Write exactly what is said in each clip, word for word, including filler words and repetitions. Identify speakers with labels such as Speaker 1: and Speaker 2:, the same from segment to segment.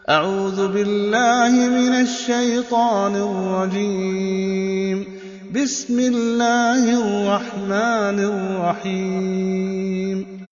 Speaker 1: أعوذ بالله من الشيطان الرجيم. بسم الله الرحمن الرحيم.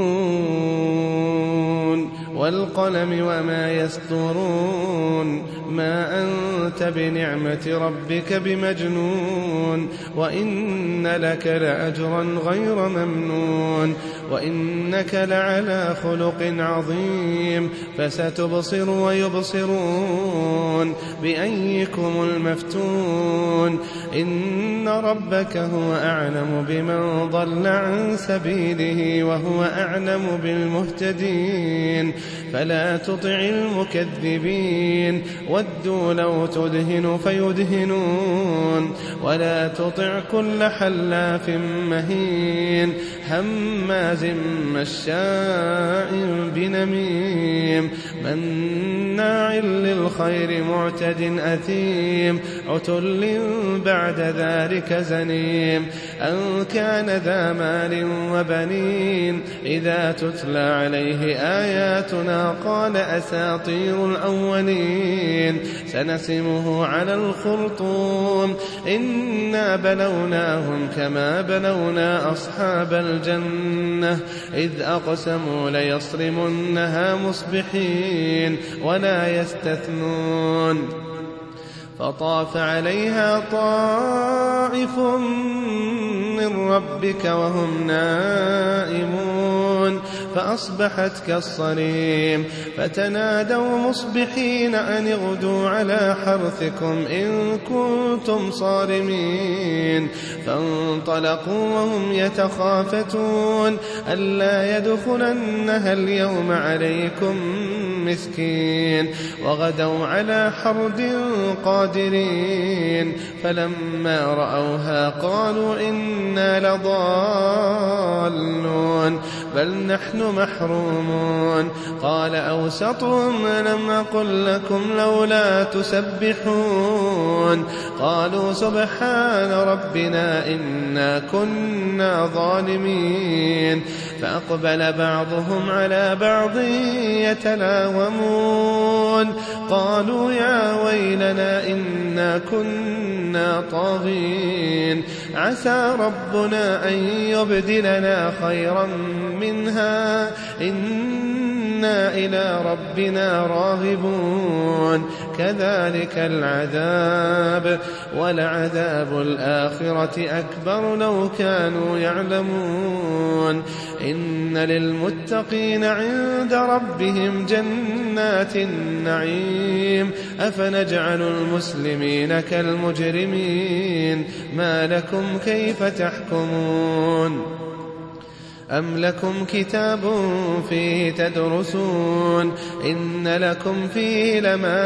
Speaker 2: نون والقلم وما يسطرون ما أنت بنعمة ربك بمجنون وإن لك لأجرا غير ممنون وإنك لعلى خلق عظيم فستبصر ويبصرون بأيكم المفتون إن ربك هو أعلم بمن ضل عن سبيله وهو أعلم بالمهتدين فلا تطع المكذبين ودوا لو تدهن فيدهنون ولا تطع كل حلاف مهين هماز مشاء بنميم مناع للخير معتد أثيم عتل بعد ذلك زنيم أن كان ذا مال وبنين إذا تتلى عليه آياتنا قال أساطير الأولين سنسمه على الخرطوم إنا بلوناهم كما بلونا أصحاب الجنة إذ أقسموا ليصرمنها مصبحين ولا يستثنون فطاف عليها طائف من ربك وهم نائمون فأصبحت كالصريم فتنادوا مصبحين أن اغدوا على حرثكم إن كنتم صارمين فانطلقوا وهم يتخافتون ألا يدخلنها اليوم عليكم مسكين وغدوا على حرد قادرين فلما رأوها قالوا إنا لضالون بل نحن محرومون قال أوسطهم لم أقل لكم لولا تسبحون قالوا سبحان ربنا إنا كنا ظالمين فأقبل بعضهم على بعض يتلاومون قالوا يا ويلنا إنا كنا طاغين عسى ربنا أن يبدلنا خيرا منها إنا إلى ربنا راغبون كذلك العذاب ولعذاب الآخرة أكبر لو كانوا يعلمون إن للمتقين عند ربهم جنات النعيم أفنجعل المسلمين كالمجرمين ما لكم كيف تحكمون أم لكم كتاب فيه تدرسون إن لكم فيه لما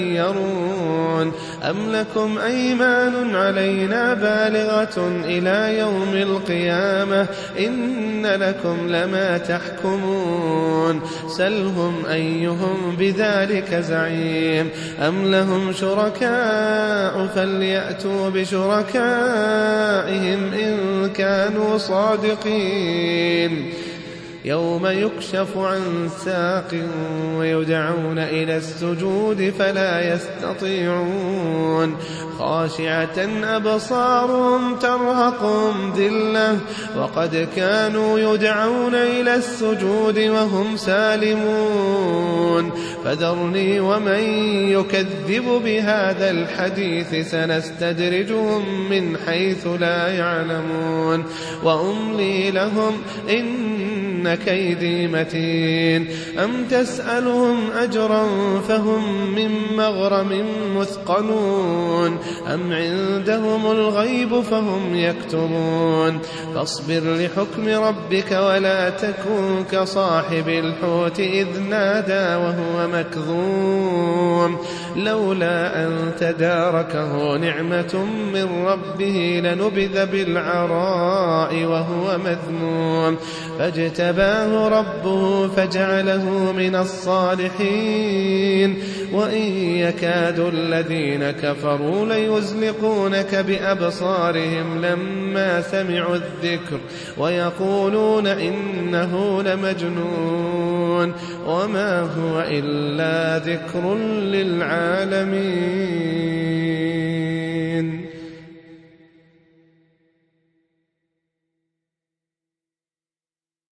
Speaker 2: تخيرون أم لكم أيمان علينا بالغة إلى يوم القيامة إن لكم لما تحكمون سلهم أيهم بذلك زعيم أم لهم شركاء فليأتوا بشركائهم إن كانوا صادقين يوم يكشف عن ساق ويدعون إلى السجود فلا يستطيعون خاشعة أبصارهم ترهقهم ذلة وقد كانوا يدعون إلى السجود وهم سالمون فذرني ومن يكذب بهذا الحديث سنستدرجهم من حيث لا يعلمون وأملي لهم إن كيدي متين أم تسألهم أجرا فهم من مغرم مثقلون أم عندهم الغيب فهم يكتبون فاصبر لحكم ربك ولا تكن كصاحب الحوت إذ نادى وهو مكظوم لولا أن تداركه نعمة من ربه لنبذ بالعراء وهو مذموم فاجتباه فاجتباه ربه فجعله من الصالحين وإن يكاد الذين كفروا ليزلقونك بأبصارهم لما سمعوا الذكر ويقولون إنه لمجنون وما هو إلا ذكر للعالمين.